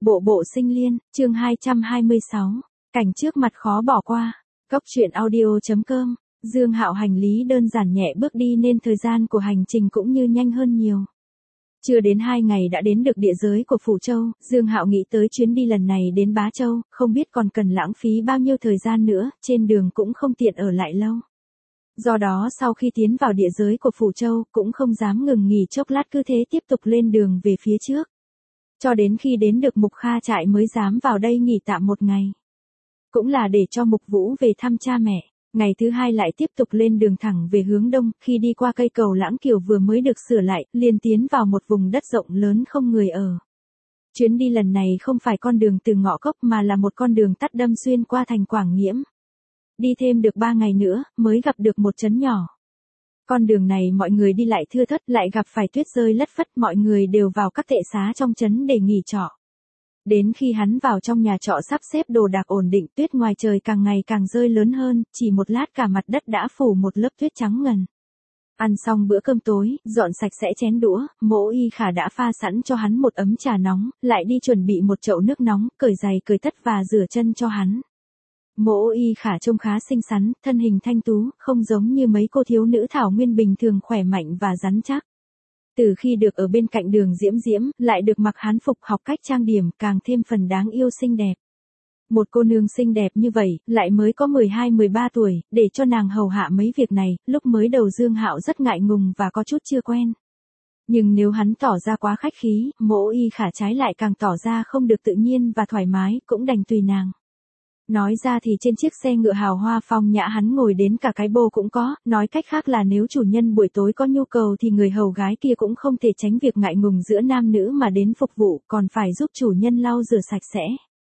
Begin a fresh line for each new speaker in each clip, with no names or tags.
Bộ bộ sinh liên, chương 226. Cảnh trước mặt khó bỏ qua. Cốc truyện audio.com. Dương Hạo hành lý đơn giản nhẹ bước đi nên thời gian của hành trình cũng như nhanh hơn nhiều. Chưa đến 2 ngày đã đến được địa giới của Phủ Châu, Dương Hạo nghĩ tới chuyến đi lần này đến Bá Châu, không biết còn cần lãng phí bao nhiêu thời gian nữa, trên đường cũng không tiện ở lại lâu. Do đó sau khi tiến vào địa giới của Phủ Châu, cũng không dám ngừng nghỉ chốc lát, cứ thế tiếp tục lên đường về phía trước. Cho đến khi đến được Mục Kha trại mới dám vào đây nghỉ tạm một ngày. Cũng là để cho Mục Vũ về thăm cha mẹ. Ngày thứ hai lại tiếp tục lên đường thẳng về hướng đông, khi đi qua cây cầu Lãng Kiều vừa mới được sửa lại, liền tiến vào một vùng đất rộng lớn không người ở. Chuyến đi lần này không phải con đường từ Ngọ Cốc mà là một con đường tắt đâm xuyên qua thành Quảng Nghiễm. Đi thêm được 3 ngày nữa, mới gặp được một trấn nhỏ. Con đường này mọi người đi lại thưa thớt, lại gặp phải tuyết rơi lất phất, mọi người đều vào các tệ xá trong trấn để nghỉ trọ. Đến khi hắn vào trong nhà trọ sắp xếp đồ đạc ổn định, tuyết ngoài trời càng ngày càng rơi lớn hơn, chỉ một lát cả mặt đất đã phủ một lớp tuyết trắng ngần. Ăn xong bữa cơm tối, dọn sạch sẽ chén đũa, Mỗ Y Khả đã pha sẵn cho hắn một ấm trà nóng, lại đi chuẩn bị một chậu nước nóng, cởi giày cởi tất và rửa chân cho hắn. Mỗ Y Khả trông khá xinh xắn, thân hình thanh tú, không giống như mấy cô thiếu nữ thảo nguyên bình thường, khỏe mạnh và rắn chắc. Từ khi được ở bên cạnh Đường Diễm Diễm, lại được mặc hán phục học cách trang điểm, càng thêm phần đáng yêu xinh đẹp. Một cô nương xinh đẹp như vậy, lại mới có 12-13 tuổi, để cho nàng hầu hạ mấy việc này, lúc mới đầu Dương Hạo rất ngại ngùng và có chút chưa quen. Nhưng nếu hắn tỏ ra quá khách khí, Mỗ Y Khả trái lại càng tỏ ra không được tự nhiên và thoải mái, cũng đành tùy nàng. Nói ra thì trên chiếc xe ngựa hào hoa phong nhã hắn ngồi đến cả cái bô cũng có, nói cách khác là nếu chủ nhân buổi tối có nhu cầu thì người hầu gái kia cũng không thể tránh việc ngại ngùng giữa nam nữ mà đến phục vụ, còn phải giúp chủ nhân lau rửa sạch sẽ.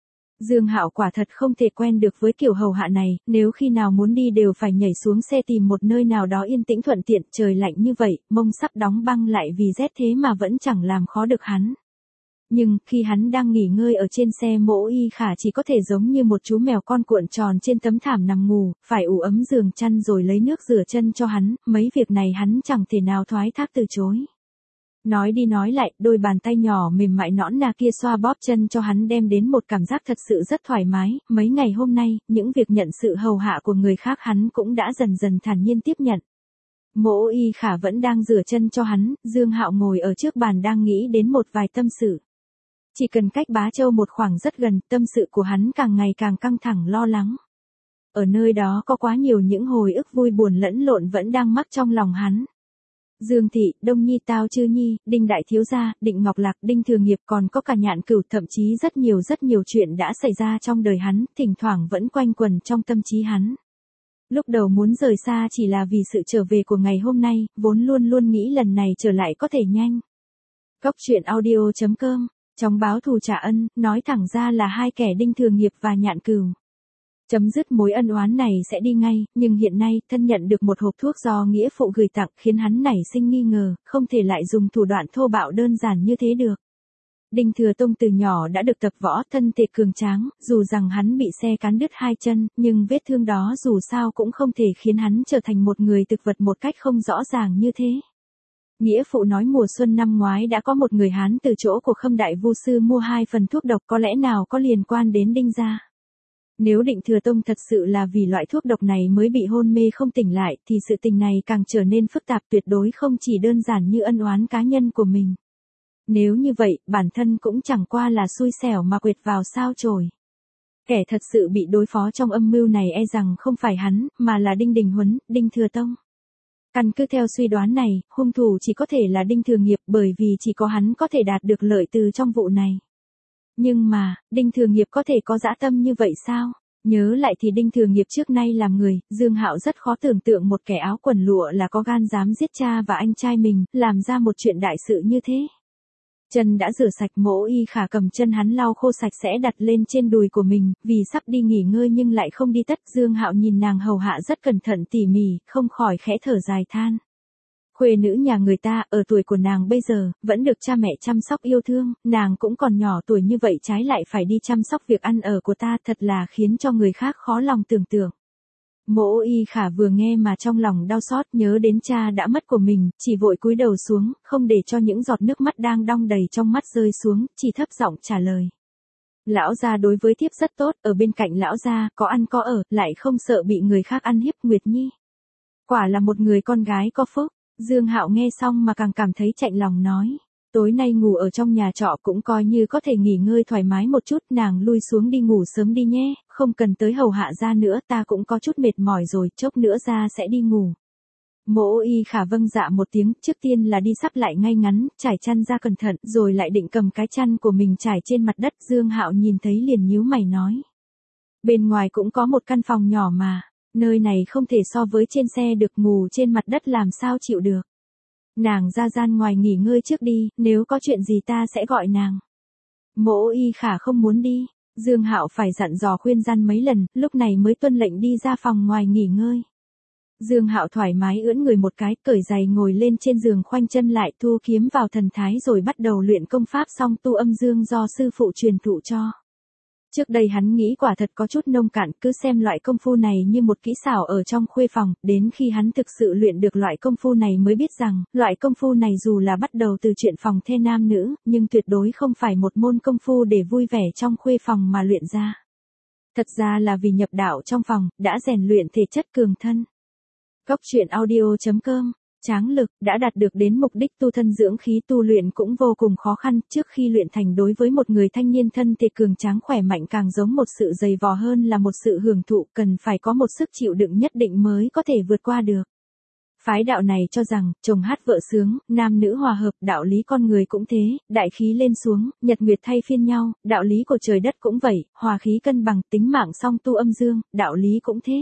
Dương Hạo quả thật không thể quen được với kiểu hầu hạ này, nếu khi nào muốn đi đều phải nhảy xuống xe tìm một nơi nào đó yên tĩnh thuận tiện, trời lạnh như vậy, mông sắp đóng băng lại vì rét thế mà vẫn chẳng làm khó được hắn. Nhưng, khi hắn đang nghỉ ngơi ở trên xe, Mỗ Y Khả chỉ có thể giống như một chú mèo con cuộn tròn trên tấm thảm nằm ngủ, phải ủ ấm giường chăn rồi lấy nước rửa chân cho hắn, mấy việc này hắn chẳng thể nào thoái thác từ chối. Nói đi nói lại, đôi bàn tay nhỏ mềm mại nõn nà kia xoa bóp chân cho hắn đem đến một cảm giác thật sự rất thoải mái, mấy ngày hôm nay, những việc nhận sự hầu hạ của người khác hắn cũng đã dần dần thản nhiên tiếp nhận. Mỗ Y Khả vẫn đang rửa chân cho hắn, Dương Hạo ngồi ở trước bàn đang nghĩ đến một vài tâm sự. Chỉ cần cách Bá Châu một khoảng rất gần, tâm sự của hắn càng ngày càng căng thẳng lo lắng. Ở nơi đó có quá nhiều những hồi ức vui buồn lẫn lộn vẫn đang mắc trong lòng hắn. Dương Thị, Đông Nhi, Tao Chư Nhi, Đinh Đại Thiếu Gia, Định Ngọc Lạc, Đinh Thừa Nghiệp, còn có cả Nhạn Cửu, thậm chí rất nhiều chuyện đã xảy ra trong đời hắn, thỉnh thoảng vẫn quanh quẩn trong tâm trí hắn. Lúc đầu muốn rời xa chỉ là vì sự trở về của ngày hôm nay, vốn luôn nghĩ lần này trở lại có thể nhanh. Cốc truyện audio.com. Trong báo thù trả ân, nói thẳng ra là hai kẻ Đinh Thừa Nghiệp và Nhạn Cửu. Chấm dứt mối ân oán này sẽ đi ngay, nhưng hiện nay, thân nhận được một hộp thuốc do nghĩa phụ gửi tặng khiến hắn nảy sinh nghi ngờ, không thể lại dùng thủ đoạn thô bạo đơn giản như thế được. Đinh Thừa Tông từ nhỏ đã được tập võ, thân thể cường tráng, dù rằng hắn bị xe cán đứt 2 chân, nhưng vết thương đó dù sao cũng không thể khiến hắn trở thành một người thực vật một cách không rõ ràng như thế. Nghĩa phụ nói mùa xuân năm ngoái đã có một người Hán từ chỗ của Khâm Đại Vu Sư mua 2 phần thuốc độc, có lẽ nào có liên quan đến Đinh gia. Nếu Định Thừa Tông thật sự là vì loại thuốc độc này mới bị hôn mê không tỉnh lại, thì sự tình này càng trở nên phức tạp, tuyệt đối không chỉ đơn giản như ân oán cá nhân của mình. Nếu như vậy, bản thân cũng chẳng qua là xui xẻo mà quệt vào sao chổi. Kẻ thật sự bị đối phó trong âm mưu này e rằng không phải hắn, mà là Đinh Đình Huấn, Đinh Thừa Tông. Căn cứ theo suy đoán này, hung thủ chỉ có thể là Đinh Thừa Nghiệp, bởi vì chỉ có hắn có thể đạt được lợi từ trong vụ này. Nhưng mà, Đinh Thừa Nghiệp có thể có dã tâm như vậy sao? Nhớ lại thì Đinh Thừa Nghiệp trước nay làm người, Dương Hạo rất khó tưởng tượng một kẻ áo quần lụa là có gan dám giết cha và anh trai mình, làm ra một chuyện đại sự như thế. Chân đã rửa sạch, Mỗ Y Khả cầm chân hắn lau khô sạch sẽ đặt lên trên đùi của mình, vì sắp đi nghỉ ngơi nhưng lại không đi tất. Dương Hạo nhìn nàng hầu hạ rất cẩn thận tỉ mỉ, không khỏi khẽ thở dài than. Khuê nữ nhà người ta, ở tuổi của nàng bây giờ, vẫn được cha mẹ chăm sóc yêu thương, nàng cũng còn nhỏ tuổi như vậy trái lại phải đi chăm sóc việc ăn ở của ta, thật là khiến cho người khác khó lòng tưởng tượng. Mỗ Y Khả vừa nghe mà trong lòng đau xót, nhớ đến cha đã mất của mình, chỉ vội cúi đầu xuống, không để cho những giọt nước mắt đang đong đầy trong mắt rơi xuống, chỉ thấp giọng trả lời. Lão gia đối với thiếp rất tốt, ở bên cạnh lão gia, có ăn có ở, lại không sợ bị người khác ăn hiếp. Nguyệt Nhi quả là một người con gái có phúc. Dương Hạo nghe xong mà càng cảm thấy chạnh lòng nói. Tối nay ngủ ở trong nhà trọ cũng coi như có thể nghỉ ngơi thoải mái một chút, nàng lui xuống đi ngủ sớm đi nhé, không cần tới hầu hạ ra nữa, ta cũng có chút mệt mỏi rồi, chốc nữa ra sẽ đi ngủ. Mộ Y Khả vâng dạ một tiếng, trước tiên là đi sắp lại ngay ngắn, trải chăn ra cẩn thận, rồi lại định cầm cái chăn của mình trải trên mặt đất. Dương Hạo nhìn thấy liền nhíu mày nói. Bên ngoài cũng có một căn phòng nhỏ mà, nơi này không thể so với trên xe được, ngủ trên mặt đất làm sao chịu được. Nàng ra gian ngoài nghỉ ngơi trước đi, nếu có chuyện gì ta sẽ gọi nàng. Mộ Y Khả không muốn đi, Dương Hạo phải dặn dò khuyên gian mấy lần, lúc này mới tuân lệnh đi ra phòng ngoài nghỉ ngơi. Dương Hạo thoải mái ưỡn người một cái, cởi giày ngồi lên trên giường khoanh chân lại, thu kiếm vào thần thái rồi bắt đầu luyện công pháp song tu âm dương do sư phụ truyền thụ cho. Trước đây hắn nghĩ quả thật có chút nông cạn, cứ xem loại công phu này như một kỹ xảo ở trong khuê phòng, đến khi hắn thực sự luyện được loại công phu này mới biết rằng, loại công phu này dù là bắt đầu từ chuyện phòng thê nam nữ, nhưng tuyệt đối không phải một môn công phu để vui vẻ trong khuê phòng mà luyện ra. Thật ra là vì nhập đạo trong phòng, đã rèn luyện thể chất cường thân. Góc truyện audio.com Tráng lực, đã đạt được đến mục đích tu thân dưỡng khí. Tu luyện cũng vô cùng khó khăn, trước khi luyện thành đối với một người thanh niên thân thể cường tráng khỏe mạnh càng giống một sự dày vò hơn là một sự hưởng thụ, cần phải có một sức chịu đựng nhất định mới có thể vượt qua được. Phái đạo này cho rằng, chồng hát vợ sướng, nam nữ hòa hợp, đạo lý con người cũng thế, đại khí lên xuống, nhật nguyệt thay phiên nhau, đạo lý của trời đất cũng vậy, hòa khí cân bằng, tính mạng song tu âm dương, đạo lý cũng thế.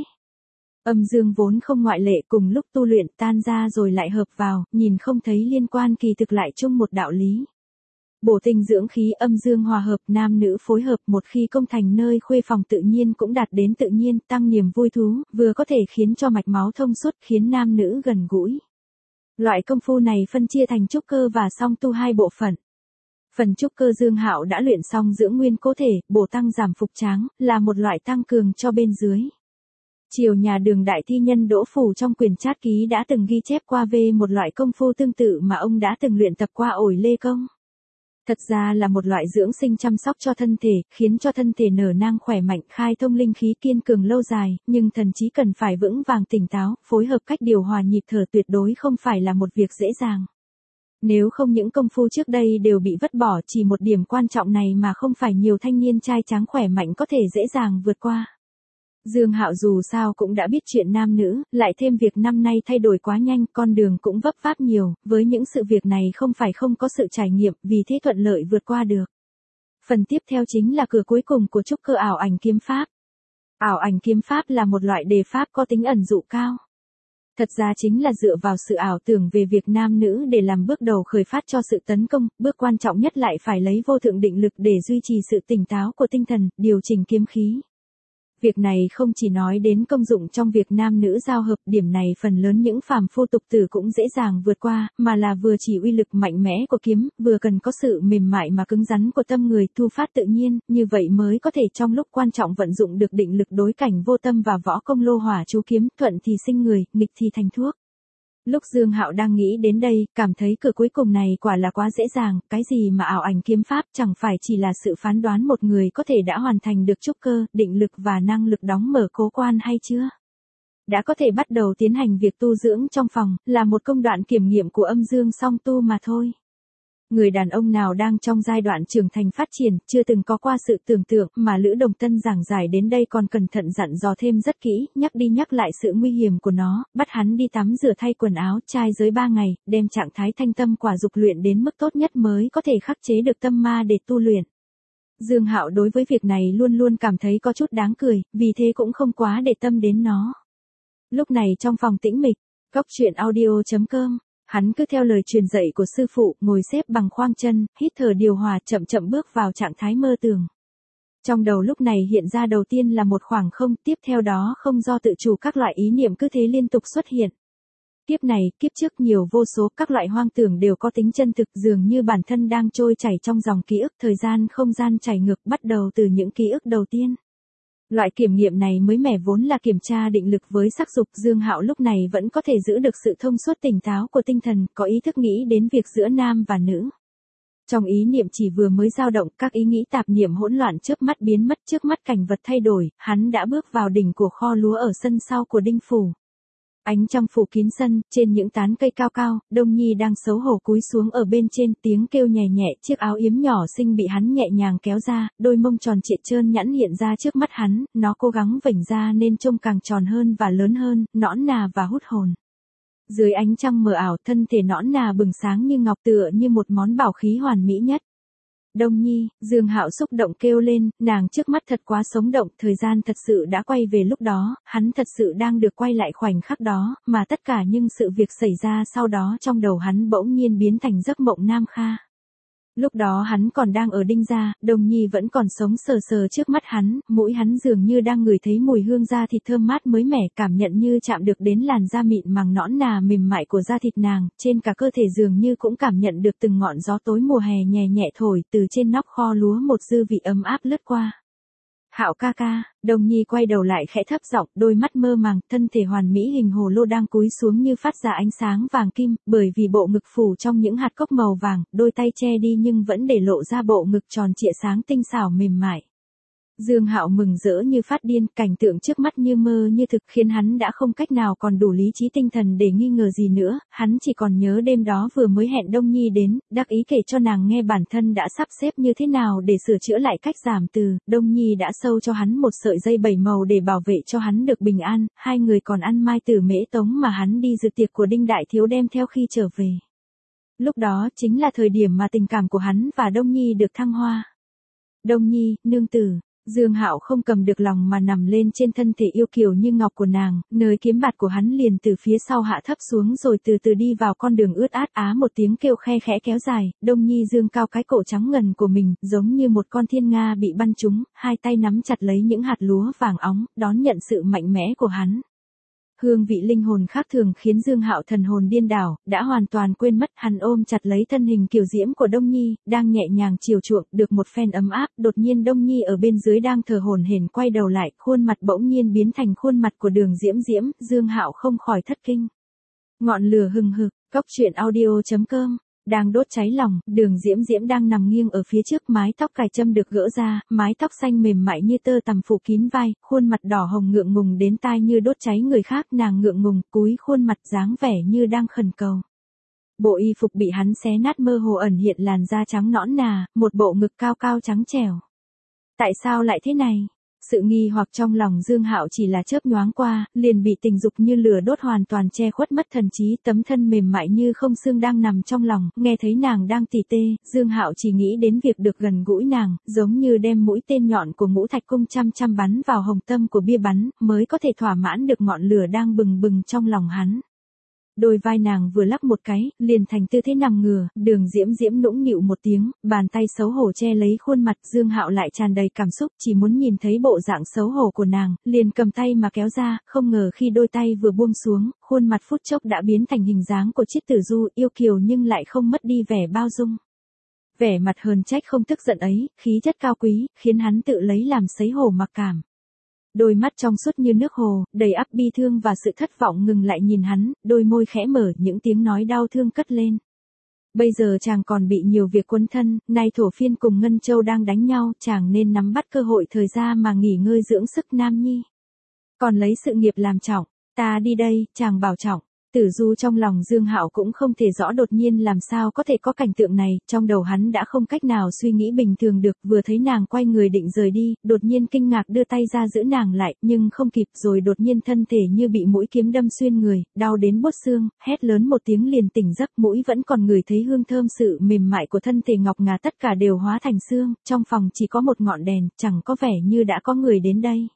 Âm dương vốn không ngoại lệ, cùng lúc tu luyện tan ra rồi lại hợp vào, nhìn không thấy liên quan kỳ thực lại chung một đạo lý. Bổ tinh dưỡng khí, âm dương hòa hợp, nam nữ phối hợp, một khi công thành nơi khuê phòng tự nhiên cũng đạt đến tự nhiên, tăng niềm vui thú, vừa có thể khiến cho mạch máu thông suốt, khiến nam nữ gần gũi. Loại công phu này phân chia thành trúc cơ và song tu hai bộ phận. Phần trúc cơ Dương Hạo đã luyện xong dưỡng nguyên cố thể, bổ tăng giảm phục tráng, là một loại tăng cường cho bên dưới. Chiều nhà Đường đại thi nhân Đỗ Phủ trong quyển trát ký đã từng ghi chép qua về một loại công phu tương tự mà ông đã từng luyện tập qua ổi lê công. Thật ra là một loại dưỡng sinh chăm sóc cho thân thể, khiến cho thân thể nở nang khỏe mạnh, khai thông linh khí, kiên cường lâu dài, nhưng thần trí cần phải vững vàng tỉnh táo, phối hợp cách điều hòa nhịp thở tuyệt đối không phải là một việc dễ dàng. Nếu không những công phu trước đây đều bị vứt bỏ, chỉ một điểm quan trọng này mà không phải nhiều thanh niên trai tráng khỏe mạnh có thể dễ dàng vượt qua. Dương Hạo dù sao cũng đã biết chuyện nam nữ, lại thêm việc năm nay thay đổi quá nhanh, con đường cũng vấp váp nhiều, với những sự việc này không phải không có sự trải nghiệm, vì thế thuận lợi vượt qua được. Phần tiếp theo chính là cửa cuối cùng của trúc cơ ảo ảnh kiếm pháp. Ảo ảnh kiếm pháp là một loại đề pháp có tính ẩn dụ cao. Thật ra chính là dựa vào sự ảo tưởng về việc nam nữ để làm bước đầu khởi phát cho sự tấn công, bước quan trọng nhất lại phải lấy vô thượng định lực để duy trì sự tỉnh táo của tinh thần, điều chỉnh kiếm khí. Việc này không chỉ nói đến công dụng trong việc nam nữ giao hợp, điểm này phần lớn những phàm phu tục tử cũng dễ dàng vượt qua, mà là vừa chỉ uy lực mạnh mẽ của kiếm, vừa cần có sự mềm mại mà cứng rắn của tâm người, thu phát tự nhiên, như vậy mới có thể trong lúc quan trọng vận dụng được định lực đối cảnh vô tâm và võ công lô hỏa chú kiếm, thuận thì sinh người, nghịch thì thành thuốc. Lúc Dương Hạo đang nghĩ đến đây, cảm thấy cửa cuối cùng này quả là quá dễ dàng, cái gì mà ảo ảnh kiếm pháp chẳng phải chỉ là sự phán đoán một người có thể đã hoàn thành được trúc cơ, định lực và năng lực đóng mở cố quan hay chưa? Đã có thể bắt đầu tiến hành việc tu dưỡng trong phòng, là một công đoạn kiểm nghiệm của âm dương song tu mà thôi. Người đàn ông nào đang trong giai đoạn trưởng thành phát triển, chưa từng có qua sự tưởng tượng, mà Lữ Đồng Tân giảng giải đến đây còn cẩn thận dặn dò thêm rất kỹ, nhắc đi nhắc lại sự nguy hiểm của nó, bắt hắn đi tắm rửa thay quần áo, trai giới 3 ngày, đem trạng thái thanh tâm quả dục luyện đến mức tốt nhất mới có thể khắc chế được tâm ma để tu luyện. Dương Hạo đối với việc này luôn luôn cảm thấy có chút đáng cười, vì thế cũng không quá để tâm đến nó. Lúc này trong phòng tĩnh mịch, góc truyện audio.com hắn cứ theo lời truyền dạy của sư phụ, ngồi xếp bằng khoang chân, hít thở điều hòa, chậm chậm bước vào trạng thái mơ tưởng. Trong đầu lúc này hiện ra đầu tiên là một khoảng không, tiếp theo đó không do tự chủ các loại ý niệm cứ thế liên tục xuất hiện. Kiếp này, kiếp trước nhiều vô số, các loại hoang tưởng đều có tính chân thực, dường như bản thân đang trôi chảy trong dòng ký ức, thời gian không gian chảy ngược, bắt đầu từ những ký ức đầu tiên. Loại kiểm nghiệm này mới mẻ vốn là kiểm tra định lực với sắc dục. Dương Hạo lúc này vẫn có thể giữ được sự thông suốt tỉnh táo của tinh thần, có ý thức nghĩ đến việc giữa nam và nữ. Trong ý niệm chỉ vừa mới dao động, các ý nghĩ tạp niệm hỗn loạn chớp mắt biến mất, trước mắt cảnh vật thay đổi, hắn đã bước vào đỉnh của kho lúa ở sân sau của Đinh phủ. Ánh trăng phủ kín sân, trên những tán cây cao cao, Đông Nhi đang xấu hổ cúi xuống ở bên trên, tiếng kêu nhẹ nhẹ, chiếc áo yếm nhỏ xinh bị hắn nhẹ nhàng kéo ra, đôi mông tròn trịa trơn nhẵn hiện ra trước mắt hắn, nó cố gắng vểnh ra nên trông càng tròn hơn và lớn hơn, nõn nà và hút hồn. Dưới ánh trăng mờ ảo, thân thể nõn nà bừng sáng như ngọc, tựa như một món bảo khí hoàn mỹ nhất. Đông Nhi, Dương Hạo xúc động kêu lên, nàng trước mắt thật quá sống động, thời gian thật sự đã quay về lúc đó, hắn thật sự đang được quay lại khoảnh khắc đó, mà tất cả những sự việc xảy ra sau đó trong đầu hắn bỗng nhiên biến thành giấc mộng Nam Kha. Lúc đó hắn còn đang ở Đinh gia, Đông Nhi vẫn còn sống sờ sờ trước mắt hắn, mũi hắn dường như đang ngửi thấy mùi hương da thịt thơm mát mới mẻ, cảm nhận như chạm được đến làn da mịn màng nõn nà mềm mại của da thịt nàng, trên cả cơ thể dường như cũng cảm nhận được từng ngọn gió tối mùa hè nhẹ nhẹ thổi từ trên nóc kho lúa, một dư vị ấm áp lướt qua. Hạo ca ca, Đông Nhi quay đầu lại khẽ thấp giọng, đôi mắt mơ màng, thân thể hoàn mỹ hình hồ lô đang cúi xuống như phát ra ánh sáng vàng kim, bởi vì bộ ngực phủ trong những hạt cốc màu vàng, đôi tay che đi nhưng vẫn để lộ ra bộ ngực tròn trịa sáng tinh xảo mềm mại. Dương Hạo mừng rỡ như phát điên, cảnh tượng trước mắt như mơ như thực khiến hắn đã không cách nào còn đủ lý trí tinh thần để nghi ngờ gì nữa, hắn chỉ còn nhớ đêm đó vừa mới hẹn Đông Nhi đến, đắc ý kể cho nàng nghe bản thân đã sắp xếp như thế nào để sửa chữa lại cách giảm từ, Đông Nhi đã sâu cho hắn một sợi dây 7 màu để bảo vệ cho hắn được bình an, hai người còn ăn mai tử mễ tống mà hắn đi dự tiệc của Đinh Đại Thiếu đem theo khi trở về. Lúc đó chính là thời điểm mà tình cảm của hắn và Đông Nhi được thăng hoa. Đông Nhi, nương tử. Dương Hạo không cầm được lòng mà nằm lên trên thân thể yêu kiều như ngọc của nàng, nơi kiếm bạt của hắn liền từ phía sau hạ thấp xuống rồi từ từ đi vào con đường ướt át, một tiếng kêu khe khẽ kéo dài, Đông Nhi dương cao cái cổ trắng ngần của mình, giống như một con thiên nga bị bắn trúng, hai tay nắm chặt lấy những hạt lúa vàng óng, đón nhận sự mạnh mẽ của hắn. Hương vị linh hồn khác thường khiến Dương Hạo thần hồn điên đảo, đã hoàn toàn quên mất, hắn ôm chặt lấy thân hình kiều diễm của Đông Nhi, đang nhẹ nhàng chiều chuộng, được một phen ấm áp, đột nhiên Đông Nhi ở bên dưới đang thở hổn hển quay đầu lại, khuôn mặt bỗng nhiên biến thành khuôn mặt của Đường Diễm Diễm, Dương Hạo không khỏi thất kinh. Ngọn lửa hừng hực, cốc truyện audio.com đang đốt cháy lòng, Đường Diễm Diễm đang nằm nghiêng ở phía trước, mái tóc cài châm được gỡ ra, mái tóc xanh mềm mại như tơ tằm phủ kín vai, khuôn mặt đỏ hồng ngượng ngùng đến tai như đốt cháy người khác, nàng ngượng ngùng, cúi khuôn mặt dáng vẻ như đang khẩn cầu. Bộ y phục bị hắn xé nát mơ hồ ẩn hiện làn da trắng nõn nà, một bộ ngực cao cao trắng trẻo. Tại sao lại thế này? Sự nghi hoặc trong lòng Dương Hạo chỉ là chớp nhoáng qua, liền bị tình dục như lửa đốt hoàn toàn che khuất mất thần trí, tấm thân mềm mại như không xương đang nằm trong lòng, nghe thấy nàng đang tỉ tê, Dương Hạo chỉ nghĩ đến việc được gần gũi nàng, giống như đem mũi tên nhọn của ngũ thạch cung chăm chăm bắn vào hồng tâm của bia bắn, mới có thể thỏa mãn được ngọn lửa đang bừng bừng trong lòng hắn. Đôi vai nàng vừa lắc một cái, liền thành tư thế nằm ngửa, Đường Diễm Diễm nũng nịu một tiếng, bàn tay xấu hổ che lấy khuôn mặt, Dương Hạo lại tràn đầy cảm xúc, chỉ muốn nhìn thấy bộ dạng xấu hổ của nàng, liền cầm tay mà kéo ra, không ngờ khi đôi tay vừa buông xuống, khuôn mặt phút chốc đã biến thành hình dáng của Chiết Tử Du, yêu kiều nhưng lại không mất đi vẻ bao dung. Vẻ mặt hờn trách không tức giận ấy, khí chất cao quý, khiến hắn tự lấy làm xấu hổ mặc cảm. Đôi mắt trong suốt như nước hồ, đầy ắp bi thương và sự thất vọng ngừng lại nhìn hắn, đôi môi khẽ mở, những tiếng nói đau thương cất lên. Bây giờ chàng còn bị nhiều việc quấn thân, nay Thổ Phiên cùng Ngân Châu đang đánh nhau, chàng nên nắm bắt cơ hội thời gian mà nghỉ ngơi dưỡng sức nam nhi. Còn lấy sự nghiệp làm trọng, ta đi đây, chàng bảo trọng. Tử Du trong lòng Dương Hạo cũng không thể rõ đột nhiên làm sao có thể có cảnh tượng này, trong đầu hắn đã không cách nào suy nghĩ bình thường được, vừa thấy nàng quay người định rời đi, đột nhiên kinh ngạc đưa tay ra giữ nàng lại, nhưng không kịp rồi đột nhiên thân thể như bị mũi kiếm đâm xuyên người, đau đến buốt xương, hét lớn một tiếng liền tỉnh giấc, mũi vẫn còn ngửi thấy hương thơm sự mềm mại của thân thể ngọc ngà, tất cả đều hóa thành xương, trong phòng chỉ có một ngọn đèn, chẳng có vẻ như đã có người đến đây.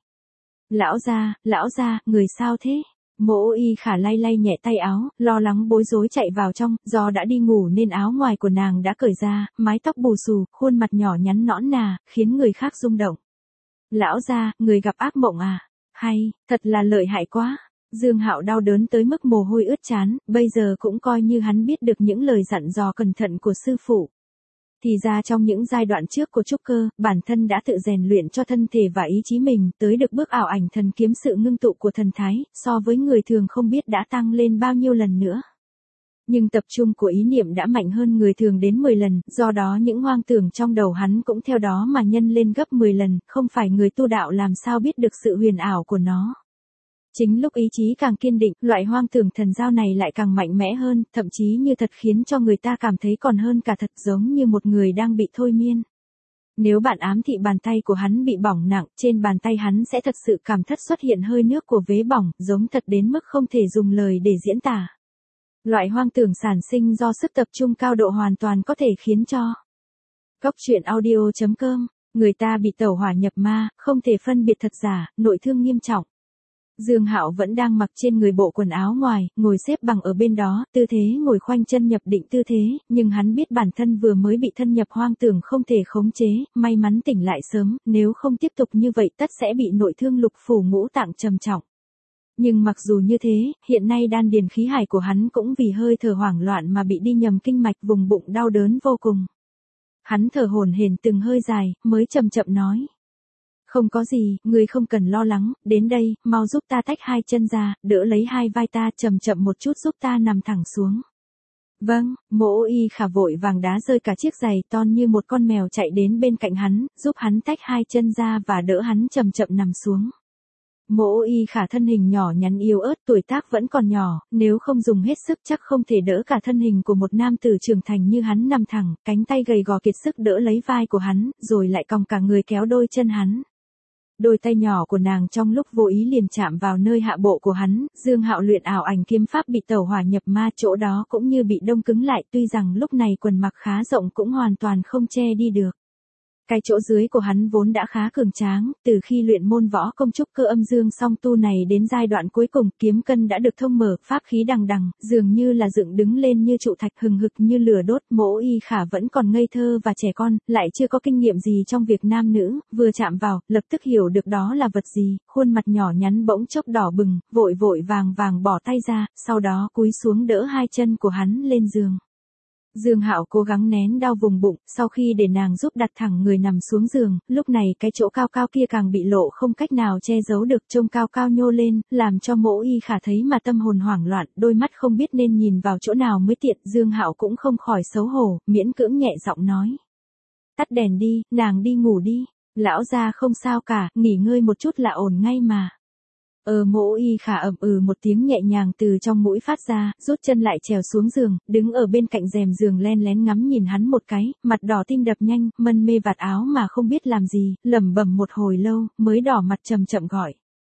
Lão gia, người sao thế? Mộ Y Khả lay lay nhẹ tay áo, lo lắng bối rối chạy vào trong, do đã đi ngủ nên áo ngoài của nàng đã cởi ra, mái tóc bù xù, khuôn mặt nhỏ nhắn nõn nà, khiến người khác rung động. Lão gia, người gặp ác mộng à? Hay, thật là lợi hại quá. Dương Hạo đau đớn tới mức mồ hôi ướt trán, bây giờ cũng coi như hắn biết được những lời dặn dò cẩn thận của sư phụ. Thì ra trong những giai đoạn trước của trúc cơ, bản thân đã tự rèn luyện cho thân thể và ý chí mình, tới được bước ảo ảnh thần kiếm, sự ngưng tụ của thần thái, so với người thường không biết đã tăng lên bao nhiêu lần nữa. Nhưng tập trung của ý niệm đã mạnh hơn người thường đến 10 lần, do đó những hoang tưởng trong đầu hắn cũng theo đó mà nhân lên gấp 10 lần, không phải người tu đạo làm sao biết được sự huyền ảo của nó. Chính lúc ý chí càng kiên định, loại hoang tưởng thần giao này lại càng mạnh mẽ hơn, thậm chí như thật khiến cho người ta cảm thấy còn hơn cả thật, giống như một người đang bị thôi miên. Nếu bạn ám thị bàn tay của hắn bị bỏng nặng, trên bàn tay hắn sẽ thật sự cảm thất xuất hiện hơi nước của vế bỏng, giống thật đến mức không thể dùng lời để diễn tả. Loại hoang tưởng sản sinh do sức tập trung cao độ hoàn toàn có thể khiến cho Cốc truyện audio.com, người ta bị tẩu hỏa nhập ma, không thể phân biệt thật giả, nội thương nghiêm trọng. Dương Hạo vẫn đang mặc trên người bộ quần áo ngoài, ngồi xếp bằng ở bên đó, tư thế ngồi khoanh chân nhập định tư thế, nhưng hắn biết bản thân vừa mới bị thân nhập hoang tưởng không thể khống chế, may mắn tỉnh lại sớm, nếu không tiếp tục như vậy tất sẽ bị nội thương lục phủ ngũ tạng trầm trọng. Nhưng mặc dù như thế, hiện nay đan điền khí hải của hắn cũng vì hơi thở hoảng loạn mà bị đi nhầm kinh mạch, vùng bụng đau đớn vô cùng. Hắn thở hổn hển từng hơi dài, mới chậm chậm nói. Không có gì, ngươi không cần lo lắng, đến đây, mau giúp ta tách hai chân ra, đỡ lấy hai vai ta, chậm chậm một chút giúp ta nằm thẳng xuống. Vâng, Mộ Y Khả vội vàng đá rơi cả chiếc giày to như một con mèo chạy đến bên cạnh hắn, giúp hắn tách hai chân ra và đỡ hắn chậm chậm nằm xuống. Mộ Y Khả thân hình nhỏ nhắn yếu ớt, tuổi tác vẫn còn nhỏ, nếu không dùng hết sức chắc không thể đỡ cả thân hình của một nam tử trưởng thành như hắn nằm thẳng, cánh tay gầy gò kiệt sức đỡ lấy vai của hắn, rồi lại còng cả người kéo đôi chân hắn. Đôi tay nhỏ của nàng trong lúc vô ý liền chạm vào nơi hạ bộ của hắn, Dương Hạo luyện ảo ảnh kiếm pháp bị tẩu hỏa nhập ma, chỗ đó cũng như bị đông cứng lại, tuy rằng lúc này quần mặc khá rộng cũng hoàn toàn không che đi được. Cái chỗ dưới của hắn vốn đã khá cường tráng, từ khi luyện môn võ công trúc cơ âm dương song tu này đến giai đoạn cuối cùng, kiếm cân đã được thông mở, pháp khí đằng đằng, dường như là dựng đứng lên như trụ thạch, hừng hực như lửa đốt. Mộ Y Khả vẫn còn ngây thơ và trẻ con, lại chưa có kinh nghiệm gì trong việc nam nữ, vừa chạm vào, lập tức hiểu được đó là vật gì, khuôn mặt nhỏ nhắn bỗng chốc đỏ bừng, vội vội vàng vàng bỏ tay ra, sau đó cúi xuống đỡ hai chân của hắn lên giường. Dương Hạo cố gắng nén đau vùng bụng, sau khi để nàng giúp đặt thẳng người nằm xuống giường, lúc này cái chỗ cao cao kia càng bị lộ không cách nào che giấu được, trông cao cao nhô lên, làm cho Mộ Y Khả thấy mà tâm hồn hoảng loạn, đôi mắt không biết nên nhìn vào chỗ nào mới tiện. Dương Hạo cũng không khỏi xấu hổ, miễn cưỡng nhẹ giọng nói. Tắt đèn đi, nàng đi ngủ đi, lão gia không sao cả, nghỉ ngơi một chút là ổn ngay mà. Mộ Y Khả ậm một tiếng nhẹ nhàng từ trong mũi phát ra, rút chân lại trèo xuống giường, đứng ở bên cạnh rèm giường len lén ngắm nhìn hắn một cái, mặt đỏ tim đập nhanh, mân mê vạt áo mà không biết làm gì, lẩm bẩm một hồi lâu, mới đỏ mặt chậm chậm gọi.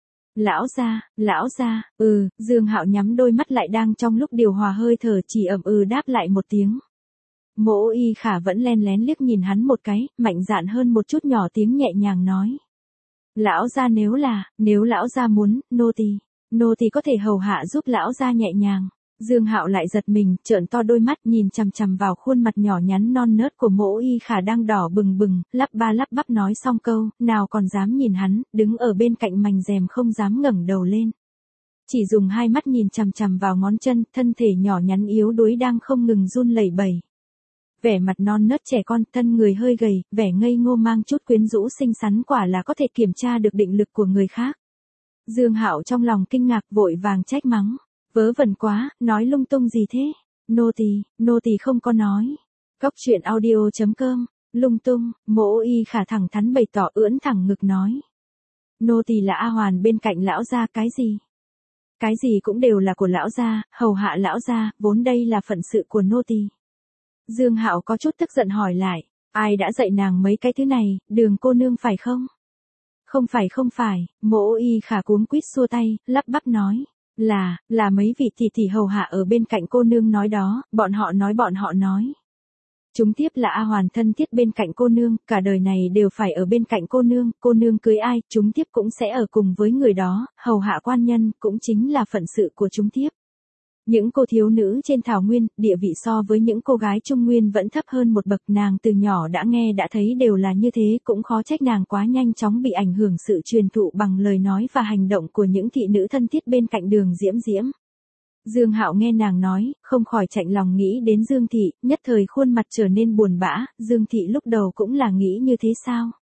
Lão gia, Dương Hạo nhắm đôi mắt lại đang trong lúc điều hòa hơi thở, chỉ đáp lại một tiếng. Mộ Y Khả vẫn len lén liếc nhìn hắn một cái, mạnh dạn hơn một chút, nhỏ tiếng nhẹ nhàng nói. Lão gia, nếu lão gia muốn, nô tỳ có thể hầu hạ giúp lão gia nhẹ nhàng. Dương Hạo lại giật mình, trợn to đôi mắt nhìn chằm chằm vào khuôn mặt nhỏ nhắn non nớt của Mộ Y Khả đang đỏ bừng bừng, lắp ba lắp bắp nói xong câu, nào còn dám nhìn hắn, đứng ở bên cạnh mành rèm không dám ngẩng đầu lên. Chỉ dùng hai mắt nhìn chằm chằm vào ngón chân, thân thể nhỏ nhắn yếu đuối đang không ngừng run lẩy bẩy. Vẻ mặt non nớt trẻ con, thân người hơi gầy, vẻ ngây ngô mang chút quyến rũ xinh xắn, quả là có thể kiểm tra được định lực của người khác. Dương Hạo trong lòng kinh ngạc, vội vàng trách mắng. Vớ vẩn quá, nói lung tung gì thế? Nô tỳ không có nói. Cốc truyện audio.com, lung tung. Mộ Y Khả thẳng thắn bày tỏ, ưỡn thẳng ngực nói. Nô tỳ là A Hoàn bên cạnh lão gia. Cái gì? Cái gì cũng đều là của lão gia, hầu hạ lão gia, vốn đây là phận sự của nô tỳ. Dương Hạo có chút tức giận hỏi lại, ai đã dạy nàng mấy cái thứ này, Đường cô nương phải không? Không phải, Mộ Y Khả cuống quýt xua tay, lắp bắp nói, là mấy vị tỷ hầu hạ ở bên cạnh cô nương nói đó, bọn họ nói. Chúng tiếp là A Hoàn thân thiết bên cạnh cô nương, cả đời này đều phải ở bên cạnh cô nương cưới ai, chúng tiếp cũng sẽ ở cùng với người đó, hầu hạ quan nhân, cũng chính là phận sự của chúng tiếp. Những cô thiếu nữ trên thảo nguyên, địa vị so với những cô gái trung nguyên vẫn thấp hơn một bậc, nàng từ nhỏ đã nghe đã thấy đều là như thế, cũng khó trách nàng quá nhanh chóng bị ảnh hưởng sự truyền thụ bằng lời nói và hành động của những thị nữ thân thiết bên cạnh Đường Diễm. Dương Hạo nghe nàng nói, không khỏi chạnh lòng nghĩ đến Dương thị, nhất thời khuôn mặt trở nên buồn bã, Dương thị lúc đầu cũng là nghĩ như thế sao?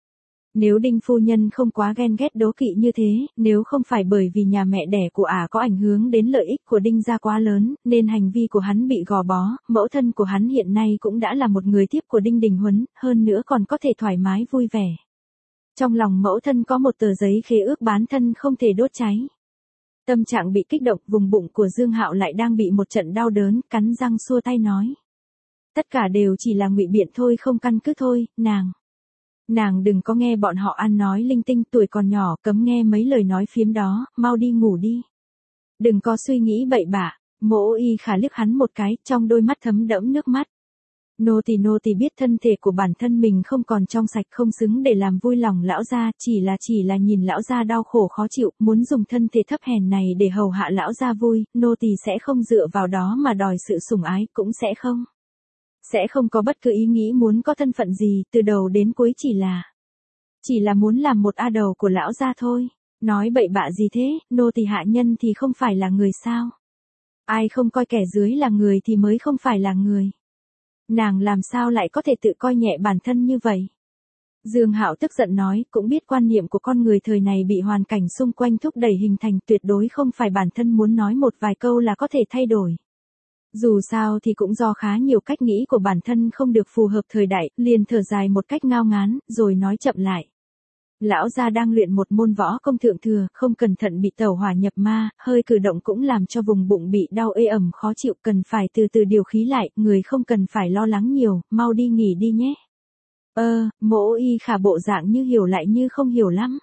Nếu Đinh phu nhân không quá ghen ghét đố kỵ như thế, nếu không phải bởi vì nhà mẹ đẻ của ả có ảnh hưởng đến lợi ích của Đinh gia quá lớn, nên hành vi của hắn bị gò bó, mẫu thân của hắn hiện nay cũng đã là một người tiếp của Đinh Đình Huấn, hơn nữa còn có thể thoải mái vui vẻ. Trong lòng mẫu thân có một tờ giấy khế ước bán thân không thể đốt cháy. Tâm trạng bị kích động, vùng bụng của Dương Hạo lại đang bị một trận đau đớn, cắn răng xua tay nói. Tất cả đều chỉ là ngụy biện thôi, không căn cứ thôi, Nàng đừng có nghe bọn họ ăn nói linh tinh, tuổi còn nhỏ, cấm nghe mấy lời nói phiếm đó, mau đi ngủ đi. Đừng có suy nghĩ bậy bạ. Mỗ Y Khả liếc hắn một cái, trong đôi mắt thấm đẫm nước mắt. Nô tỳ biết thân thể của bản thân mình không còn trong sạch, không xứng để làm vui lòng lão gia, chỉ là nhìn lão gia đau khổ khó chịu, muốn dùng thân thể thấp hèn này để hầu hạ lão gia vui, nô tỳ sẽ không dựa vào đó mà đòi sự sủng ái, cũng sẽ không có bất cứ ý nghĩ muốn có thân phận gì, từ đầu đến cuối chỉ là muốn làm một a đầu của lão gia thôi. Nói bậy bạ gì thế, nô tỳ hạ nhân thì không phải là người sao? Ai không coi kẻ dưới là người thì mới không phải là người. Nàng làm sao lại có thể tự coi nhẹ bản thân như vậy? Dương Hạo tức giận nói, cũng biết quan niệm của con người thời này bị hoàn cảnh xung quanh thúc đẩy hình thành, tuyệt đối không phải bản thân muốn nói một vài câu là có thể thay đổi. Dù sao thì cũng do khá nhiều cách nghĩ của bản thân không được phù hợp thời đại, liền thở dài một cách ngao ngán, rồi nói chậm lại. Lão gia đang luyện một môn võ công thượng thừa, không cẩn thận bị tẩu hỏa nhập ma, hơi cử động cũng làm cho vùng bụng bị đau ê ẩm khó chịu, cần phải từ từ điều khí lại, người không cần phải lo lắng nhiều, mau đi nghỉ đi nhé. Mỗ Y Khả bộ dạng như hiểu lại như không hiểu lắm.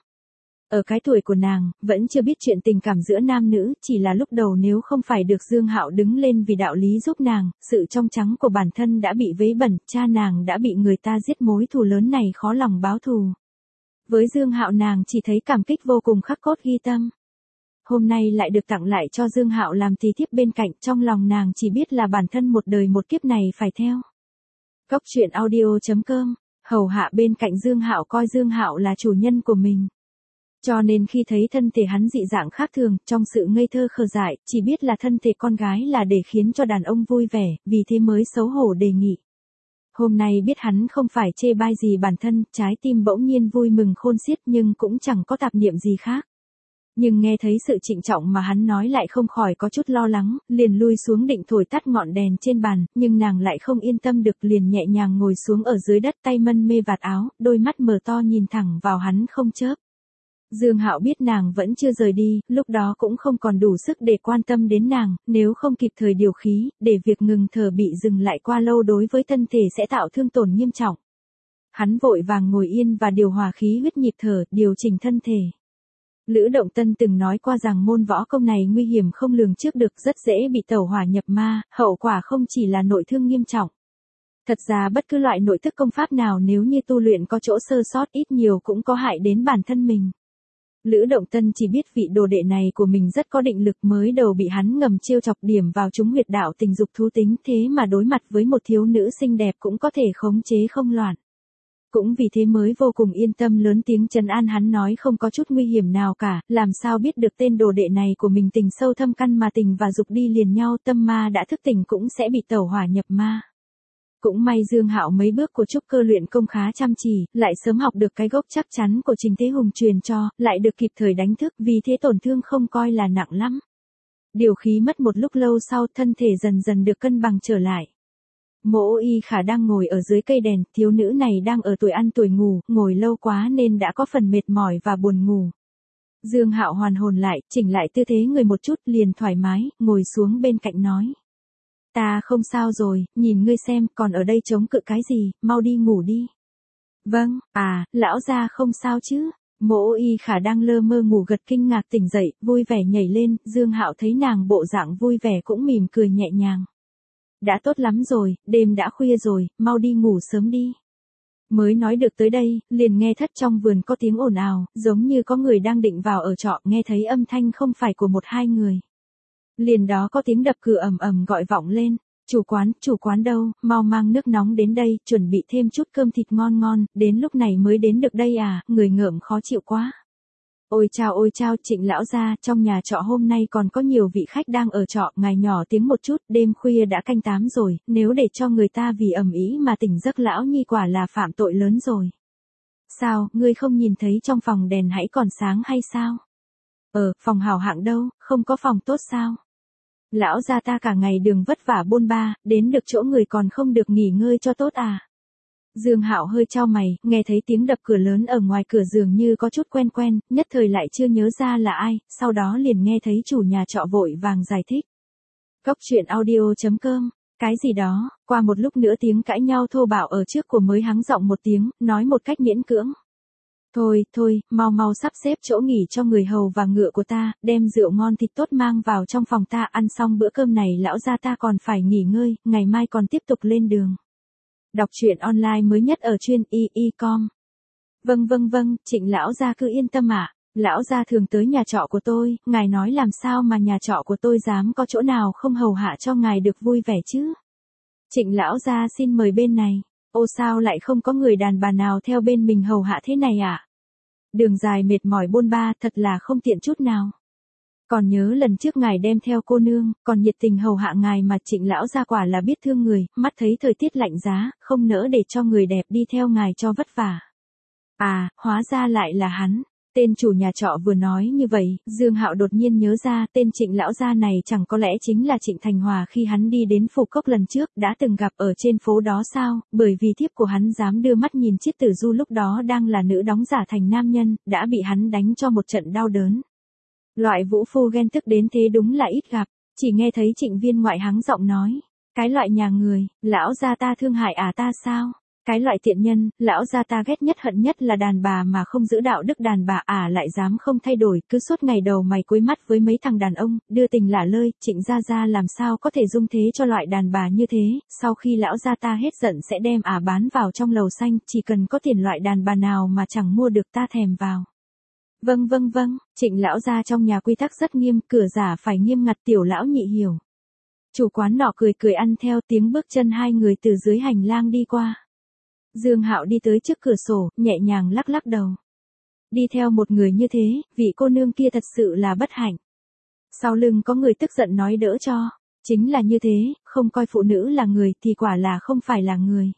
Ở cái tuổi của nàng, vẫn chưa biết chuyện tình cảm giữa nam nữ, chỉ là lúc đầu nếu không phải được Dương Hạo đứng lên vì đạo lý giúp nàng, sự trong trắng của bản thân đã bị vấy bẩn, cha nàng đã bị người ta giết, mối thù lớn này khó lòng báo thù. Với Dương Hạo nàng chỉ thấy cảm kích vô cùng, khắc cốt ghi tâm. Hôm nay lại được tặng lại cho Dương Hạo làm tỳ thiếp bên cạnh, trong lòng nàng chỉ biết là bản thân một đời một kiếp này phải theo. Cốc truyện audio.com, hầu hạ bên cạnh Dương Hạo, coi Dương Hạo là chủ nhân của mình. Cho nên khi thấy thân thể hắn dị dạng khác thường, trong sự ngây thơ khờ dại, chỉ biết là thân thể con gái là để khiến cho đàn ông vui vẻ, vì thế mới xấu hổ đề nghị. Hôm nay biết hắn không phải chê bai gì bản thân, trái tim bỗng nhiên vui mừng khôn xiết, nhưng cũng chẳng có tạp niệm gì khác. Nhưng nghe thấy sự trịnh trọng mà hắn nói lại không khỏi có chút lo lắng, liền lui xuống định thổi tắt ngọn đèn trên bàn, nhưng nàng lại không yên tâm được, liền nhẹ nhàng ngồi xuống ở dưới đất, tay mân mê vạt áo, đôi mắt mở to nhìn thẳng vào hắn không chớp. Dương Hạo biết nàng vẫn chưa rời đi, lúc đó cũng không còn đủ sức để quan tâm đến nàng, nếu không kịp thời điều khí, để việc ngừng thở bị dừng lại qua lâu đối với thân thể sẽ tạo thương tổn nghiêm trọng. Hắn vội vàng ngồi yên và điều hòa khí huyết nhịp thở, điều chỉnh thân thể. Lữ Động Tân từng nói qua rằng môn võ công này nguy hiểm không lường trước được, rất dễ bị tẩu hỏa nhập ma, hậu quả không chỉ là nội thương nghiêm trọng. Thật ra bất cứ loại nội thức công pháp nào nếu như tu luyện có chỗ sơ sót ít nhiều cũng có hại đến bản thân mình. Lữ Động Tân chỉ biết vị đồ đệ này của mình rất có định lực, mới đầu bị hắn ngầm chiêu chọc điểm vào trúng huyệt đạo tình dục thú tính, thế mà đối mặt với một thiếu nữ xinh đẹp cũng có thể khống chế không loạn. Cũng vì thế mới vô cùng yên tâm lớn tiếng trấn an hắn, nói không có chút nguy hiểm nào cả, làm sao biết được tên đồ đệ này của mình tình sâu thâm căn mà tình và dục đi liền nhau, tâm ma đã thức tỉnh cũng sẽ bị tẩu hỏa nhập ma. Cũng may Dương Hạo mấy bước của trúc cơ luyện công khá chăm chỉ, lại sớm học được cái gốc chắc chắn của Trình Thế Hùng truyền cho, lại được kịp thời đánh thức, vì thế tổn thương không coi là nặng lắm. Điều khí mất một lúc lâu sau, thân thể dần dần được cân bằng trở lại. Mỗ Y Khả đang ngồi ở dưới cây đèn, thiếu nữ này đang ở tuổi ăn tuổi ngủ, ngồi lâu quá nên đã có phần mệt mỏi và buồn ngủ. Dương Hạo hoàn hồn lại, chỉnh lại tư thế người một chút, liền thoải mái, ngồi xuống bên cạnh nói. Ta không sao rồi, nhìn ngươi xem, còn ở đây chống cự cái gì, mau đi ngủ đi. Vâng, lão gia không sao chứ. Mỗ Y Khả đang lơ mơ ngủ gật kinh ngạc tỉnh dậy, vui vẻ nhảy lên, Dương Hạo thấy nàng bộ dạng vui vẻ cũng mỉm cười nhẹ nhàng. Đã tốt lắm rồi, đêm đã khuya rồi, mau đi ngủ sớm đi. Mới nói được tới đây, liền nghe thất trong vườn có tiếng ồn ào, giống như có người đang định vào ở trọ, nghe thấy âm thanh không phải của một hai người. Liền đó có tiếng đập cửa ầm ầm gọi vọng lên, chủ quán đâu, mau mang nước nóng đến đây, chuẩn bị thêm chút cơm thịt ngon ngon, đến lúc này mới đến được đây à, người ngợm khó chịu quá. Ôi chao, Trịnh lão gia, trong nhà trọ hôm nay còn có nhiều vị khách đang ở trọ, ngài nhỏ tiếng một chút, đêm khuya đã canh 8 rồi, nếu để cho người ta vì ầm ĩ mà tỉnh giấc lão nhi quả là phạm tội lớn rồi. Sao, ngươi không nhìn thấy trong phòng đèn hãy còn sáng hay sao? Phòng hảo hạng đâu, không có phòng tốt sao? Lão gia ta cả ngày đường vất vả bôn ba, đến được chỗ người còn không được nghỉ ngơi cho tốt à? Dương Hạo hơi chau mày, nghe thấy tiếng đập cửa lớn ở ngoài cửa dường như có chút quen quen, nhất thời lại chưa nhớ ra là ai, sau đó liền nghe thấy chủ nhà trọ vội vàng giải thích. Cốc truyện audio.com, cái gì đó, qua một lúc nữa tiếng cãi nhau thô bạo ở trước của mới hắng giọng một tiếng, nói một cách miễn cưỡng. Thôi, mau sắp xếp chỗ nghỉ cho người hầu và ngựa của ta, đem rượu ngon thịt tốt mang vào trong phòng ta, ăn xong bữa cơm này lão gia ta còn phải nghỉ ngơi, ngày mai còn tiếp tục lên đường. Đọc truyện online mới nhất ở chuyên y.com. Vâng, Trịnh lão gia cứ yên tâm ạ. Lão gia thường tới nhà trọ của tôi, ngài nói làm sao mà nhà trọ của tôi dám có chỗ nào không hầu hạ cho ngài được vui vẻ chứ? Trịnh lão gia xin mời bên này. Ô sao lại không có người đàn bà nào theo bên mình hầu hạ thế này ạ? Đường dài mệt mỏi bôn ba thật là không tiện chút nào. Còn nhớ lần trước ngài đem theo cô nương, còn nhiệt tình hầu hạ ngài mà Trịnh lão gia quả là biết thương người, mắt thấy thời tiết lạnh giá, không nỡ để cho người đẹp đi theo ngài cho vất vả. À, hóa ra lại là hắn. Tên chủ nhà trọ vừa nói như vậy, Dương Hạo đột nhiên nhớ ra tên Trịnh lão gia này chẳng có lẽ chính là Trịnh Thành Hòa khi hắn đi đến Phủ Cốc lần trước đã từng gặp ở trên phố đó sao, bởi vì thiếp của hắn dám đưa mắt nhìn Chiết Tử Du lúc đó đang là nữ đóng giả thành nam nhân, đã bị hắn đánh cho một trận đau đớn. Loại vũ phu ghen tức đến thế đúng là ít gặp, chỉ nghe thấy Trịnh Viên Ngoại hắng giọng nói, cái loại nhà người, lão gia ta thương hại à ta sao? Cái loại tiện nhân, lão gia ta ghét nhất hận nhất là đàn bà mà không giữ đạo đức đàn bà lại dám không thay đổi, cứ suốt ngày đầu mày cuối mắt với mấy thằng đàn ông, đưa tình lả lơi, Trịnh gia gia làm sao có thể dung thế cho loại đàn bà như thế, sau khi lão gia ta hết giận sẽ đem bán vào trong lầu xanh, chỉ cần có tiền loại đàn bà nào mà chẳng mua được ta thèm vào. Vâng, Trịnh lão gia trong nhà quy tắc rất nghiêm, cửa giả phải nghiêm ngặt tiểu lão nhị hiểu. Chủ quán nọ cười ăn theo tiếng bước chân hai người từ dưới hành lang đi qua. Dương Hạo đi tới trước cửa sổ, nhẹ nhàng lắc đầu. Đi theo một người như thế, vị cô nương kia thật sự là bất hạnh. Sau lưng có người tức giận nói đỡ cho. Chính là như thế, không coi phụ nữ là người thì quả là không phải là người.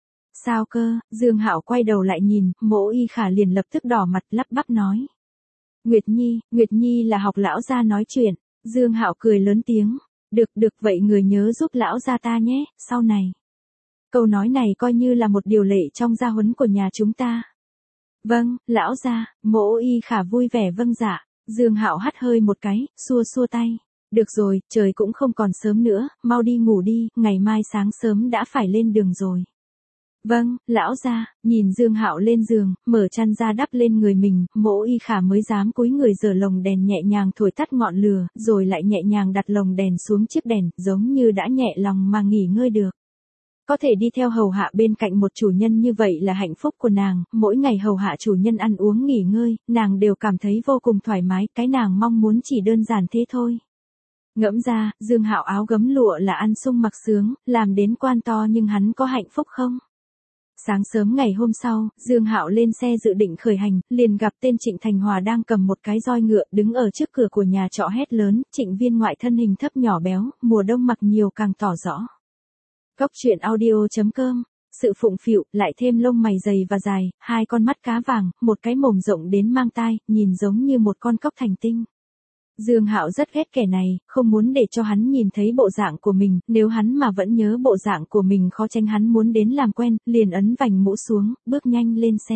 Sao cơ? Dương Hạo quay đầu lại nhìn, Mộ Y Khả liền lập tức đỏ mặt lắp bắp nói. Nguyệt Nhi là học lão gia nói chuyện. Dương Hạo cười lớn tiếng. Được vậy người nhớ giúp lão gia ta nhé, sau này. Câu nói này coi như là một điều lệ trong gia huấn của nhà chúng ta. Vâng, lão gia. Mộ Y Khả vui vẻ vâng dạ. Dương Hạo hắt hơi một cái, xua tay. Được rồi, trời cũng không còn sớm nữa, mau đi ngủ đi, ngày mai sáng sớm đã phải lên đường rồi. Vâng, lão gia. Nhìn Dương Hạo lên giường, mở chăn ra đắp lên người mình, Mộ Y Khả mới dám cúi người giở lồng đèn nhẹ nhàng thổi tắt ngọn lửa, rồi lại nhẹ nhàng đặt lồng đèn xuống chiếc đèn, giống như đã nhẹ lòng mà nghỉ ngơi được. Có thể đi theo hầu hạ bên cạnh một chủ nhân như vậy là hạnh phúc của nàng, mỗi ngày hầu hạ chủ nhân ăn uống nghỉ ngơi, nàng đều cảm thấy vô cùng thoải mái, cái nàng mong muốn chỉ đơn giản thế thôi. Ngẫm ra, Dương Hạo áo gấm lụa là ăn sung mặc sướng, làm đến quan to nhưng hắn có hạnh phúc không? Sáng sớm ngày hôm sau, Dương Hạo lên xe dự định khởi hành, liền gặp tên Trịnh Thành Hòa đang cầm một cái roi ngựa đứng ở trước cửa của nhà trọ hét lớn, Trịnh Viên Ngoại thân hình thấp nhỏ béo, mùa đông mặc nhiều càng tỏ rõ. Cốc truyện audio.com, sự phụng phịu, lại thêm lông mày dày và dài, hai con mắt cá vàng, một cái mồm rộng đến mang tai, nhìn giống như một con cóc thành tinh. Dương Hạo rất ghét kẻ này, không muốn để cho hắn nhìn thấy bộ dạng của mình, nếu hắn mà vẫn nhớ bộ dạng của mình khó tránh hắn muốn đến làm quen, liền ấn vành mũ xuống, bước nhanh lên xe.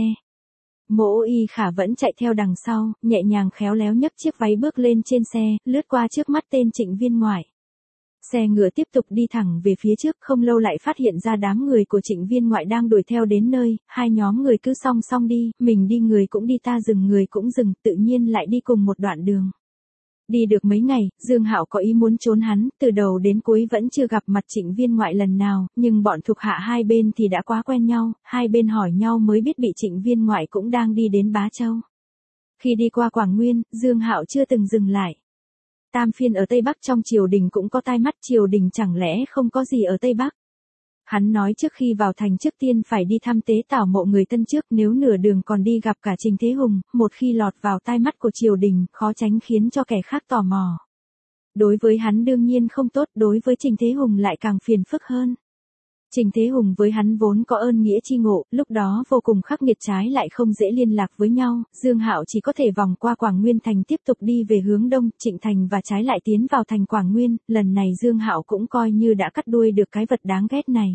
Mộ Y Khả vẫn chạy theo đằng sau, nhẹ nhàng khéo léo nhấc chiếc váy bước lên trên xe, lướt qua trước mắt tên Trịnh Viên Ngoại. Xe ngựa tiếp tục đi thẳng về phía trước, không lâu lại phát hiện ra đám người của Trịnh Viên Ngoại đang đuổi theo đến nơi, hai nhóm người cứ song song đi, mình đi người cũng đi ta dừng người cũng dừng, tự nhiên lại đi cùng một đoạn đường. Đi được mấy ngày, Dương Hạo có ý muốn trốn hắn, từ đầu đến cuối vẫn chưa gặp mặt Trịnh Viên Ngoại lần nào, nhưng bọn thuộc hạ hai bên thì đã quá quen nhau, hai bên hỏi nhau mới biết bị Trịnh Viên Ngoại cũng đang đi đến Bá Châu. Khi đi qua Quảng Nguyên, Dương Hạo chưa từng dừng lại. Tam phiên ở Tây Bắc trong triều đình cũng có tai mắt, triều đình chẳng lẽ không có gì ở Tây Bắc. Hắn nói trước khi vào thành trước tiên phải đi thăm tế tảo mộ người Tân trước, nếu nửa đường còn đi gặp cả Trình Thế Hùng, một khi lọt vào tai mắt của triều đình, khó tránh khiến cho kẻ khác tò mò. Đối với hắn đương nhiên không tốt, đối với Trình Thế Hùng lại càng phiền phức hơn. Trình Thế Hùng với hắn vốn có ơn nghĩa chi ngộ, lúc đó vô cùng khắc nghiệt trái lại không dễ liên lạc với nhau, Dương Hạo chỉ có thể vòng qua Quảng Nguyên thành tiếp tục đi về hướng đông, Trịnh thành và trái lại tiến vào thành Quảng Nguyên, lần này Dương Hạo cũng coi như đã cắt đuôi được cái vật đáng ghét này.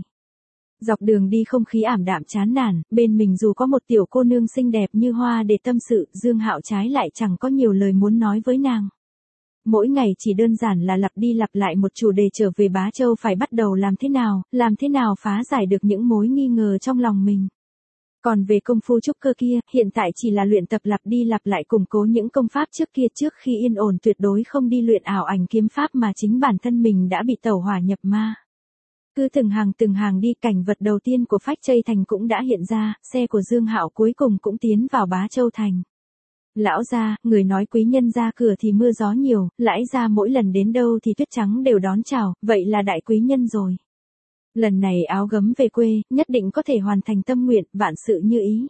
Dọc đường đi không khí ảm đạm chán nản, bên mình dù có một tiểu cô nương xinh đẹp như hoa để tâm sự, Dương Hạo trái lại chẳng có nhiều lời muốn nói với nàng. Mỗi ngày chỉ đơn giản là lặp đi lặp lại một chủ đề trở về Bá Châu phải bắt đầu làm thế nào phá giải được những mối nghi ngờ trong lòng mình. Còn về công phu trúc cơ kia, hiện tại chỉ là luyện tập lặp đi lặp lại củng cố những công pháp trước kia trước khi yên ổn tuyệt đối không đi luyện ảo ảnh kiếm pháp mà chính bản thân mình đã bị tẩu hỏa nhập ma. Cứ từng hàng đi, cảnh vật đầu tiên của Phách Chây Thành cũng đã hiện ra, xe của Dương Hạo cuối cùng cũng tiến vào Bá Châu Thành. Lão gia, người nói quý nhân ra cửa thì mưa gió nhiều, lãi gia mỗi lần đến đâu thì tuyết trắng đều đón chào, vậy là đại quý nhân rồi. Lần này áo gấm về quê, nhất định có thể hoàn thành tâm nguyện, vạn sự như ý.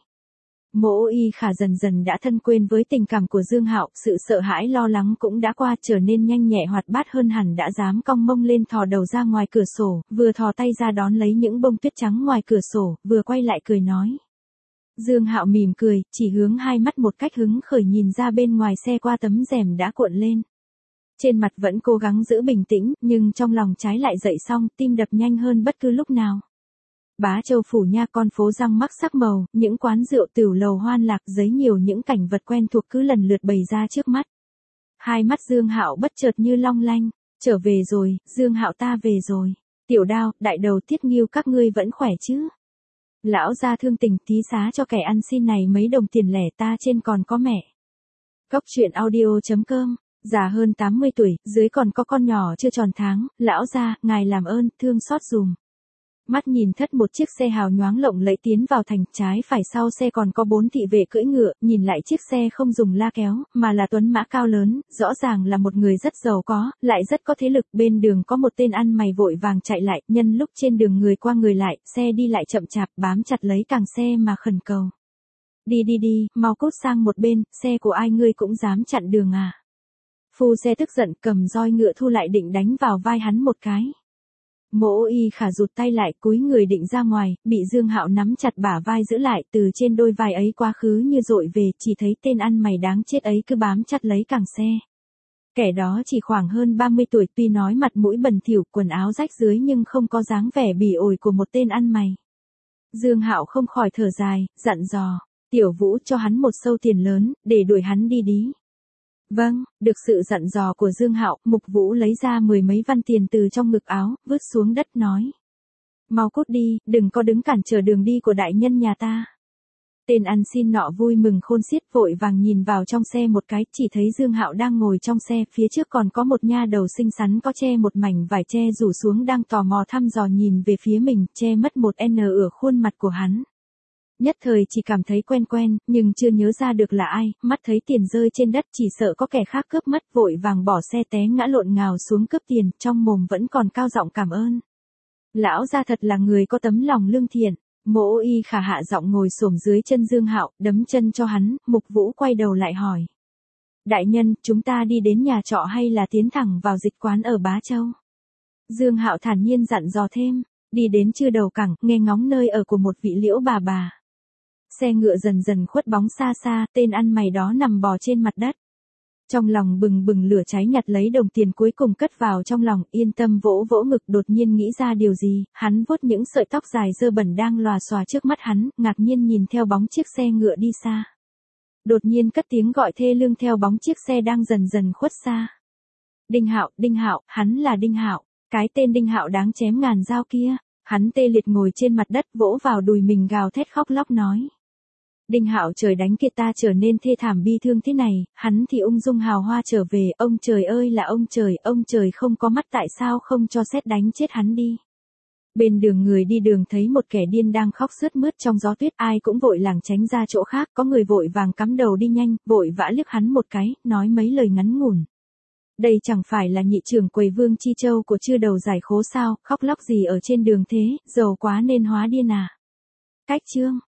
Mộ Y Khả dần dần đã thân quen với tình cảm của Dương Hạo, sự sợ hãi lo lắng cũng đã qua, trở nên nhanh nhẹ hoạt bát hơn hẳn, đã dám cong mông lên thò đầu ra ngoài cửa sổ, vừa thò tay ra đón lấy những bông tuyết trắng ngoài cửa sổ, vừa quay lại cười nói. Dương Hạo mỉm cười, chỉ hướng hai mắt một cách hứng khởi nhìn ra bên ngoài xe qua tấm rèm đã cuộn lên. Trên mặt vẫn cố gắng giữ bình tĩnh, nhưng trong lòng trái lại dậy xong, tim đập nhanh hơn bất cứ lúc nào. Bá Châu phủ nha, con phố răng mắc sắc màu, những quán rượu tửu lầu hoan lạc, giấy nhiều những cảnh vật quen thuộc cứ lần lượt bày ra trước mắt. Hai mắt Dương Hạo bất chợt như long lanh, trở về rồi, Dương Hạo ta về rồi. Tiểu Đao, Đại Đầu, Tiết Nghiêu các ngươi vẫn khỏe chứ? Lão gia thương tình thí xá cho kẻ ăn xin này mấy đồng tiền lẻ, ta trên còn có mẹ. Góc truyện audio.com, già hơn 80 tuổi, dưới còn có con nhỏ chưa tròn tháng, lão gia, ngài làm ơn, thương xót dùm. Mắt nhìn thất một chiếc xe hào nhoáng lộng lẫy tiến vào thành, trái phải sau xe còn có 4 thị vệ cưỡi ngựa, nhìn lại chiếc xe không dùng la kéo, mà là tuấn mã cao lớn, rõ ràng là một người rất giàu có, lại rất có thế lực. Bên đường có một tên ăn mày vội vàng chạy lại, nhân lúc trên đường người qua người lại, xe đi lại chậm chạp, bám chặt lấy càng xe mà khẩn cầu. Đi, mau cút sang một bên, xe của ai ngươi cũng dám chặn đường à? Phu xe tức giận cầm roi ngựa thu lại định đánh vào vai hắn một cái. Mộ Y Khả rụt tay lại, cúi người định ra ngoài, bị Dương Hạo nắm chặt bả vai giữ lại, từ trên đôi vai ấy quá khứ như dội về, chỉ thấy tên ăn mày đáng chết ấy cứ bám chặt lấy càng xe. Kẻ đó chỉ khoảng hơn 30 tuổi, tuy nói mặt mũi bẩn thỉu, quần áo rách rưới nhưng không có dáng vẻ bỉ ổi của một tên ăn mày. Dương Hạo không khỏi thở dài, dặn dò, Tiểu Vũ cho hắn một xâu tiền lớn, để đuổi hắn đi. Vâng, được sự dặn dò của Dương Hạo, Mục Vũ lấy ra 10 mấy văn tiền từ trong ngực áo, vứt xuống đất nói. Mau cút đi, đừng có đứng cản trở đường đi của đại nhân nhà ta. Tên ăn xin nọ vui mừng khôn xiết, vội vàng nhìn vào trong xe một cái, chỉ thấy Dương Hạo đang ngồi trong xe, phía trước còn có một nha đầu xinh xắn có che một mảnh vải che rủ xuống đang tò mò thăm dò nhìn về phía mình, che mất một N ở khuôn mặt của hắn. Nhất thời chỉ cảm thấy quen, nhưng chưa nhớ ra được là ai, mắt thấy tiền rơi trên đất chỉ sợ có kẻ khác cướp mất, vội vàng bỏ xe té ngã lộn ngào xuống cướp tiền, trong mồm vẫn còn cao giọng cảm ơn. Lão gia thật là người có tấm lòng lương thiện. Mộ Y Khả hạ giọng ngồi xổm dưới chân Dương Hạo, đấm chân cho hắn. Mục Vũ quay đầu lại hỏi. Đại nhân, chúng ta đi đến nhà trọ hay là tiến thẳng vào dịch quán ở Bá Châu? Dương Hạo thản nhiên dặn dò thêm. Đi đến chưa đầu cẳng, nghe ngóng nơi ở của một vị Liễu bà. Xe ngựa dần khuất bóng xa, tên ăn mày đó nằm bò trên mặt đất. Trong lòng bừng lửa cháy, nhặt lấy đồng tiền cuối cùng cất vào trong lòng, yên tâm vỗ ngực, đột nhiên nghĩ ra điều gì, hắn vuốt những sợi tóc dài dơ bẩn đang lòa xòa trước mắt hắn, ngạc nhiên nhìn theo bóng chiếc xe ngựa đi xa. Đột nhiên cất tiếng gọi thê lương theo bóng chiếc xe đang dần khuất xa. Đinh Hạo, hắn là Đinh Hạo, cái tên Đinh Hạo đáng chém ngàn dao kia. Hắn tê liệt ngồi trên mặt đất, vỗ vào đùi mình gào thét khóc lóc nói. Đinh Hạo, trời đánh kia ta trở nên thê thảm bi thương thế này, hắn thì ung dung hào hoa trở về, ông trời ơi là ông trời không có mắt, tại sao không cho sét đánh chết hắn đi. Bên đường người đi đường thấy một kẻ điên đang khóc sướt mướt trong gió tuyết, ai cũng vội lảng tránh ra chỗ khác, có người vội vàng cắm đầu đi nhanh, vội vã liếc hắn một cái, nói mấy lời ngắn ngủn. Đây chẳng phải là nhị trưởng quầy Vương Chi Châu của Chư Đầu Giải Khố sao, khóc lóc gì ở trên đường thế, giàu quá nên hóa điên à. Cách chương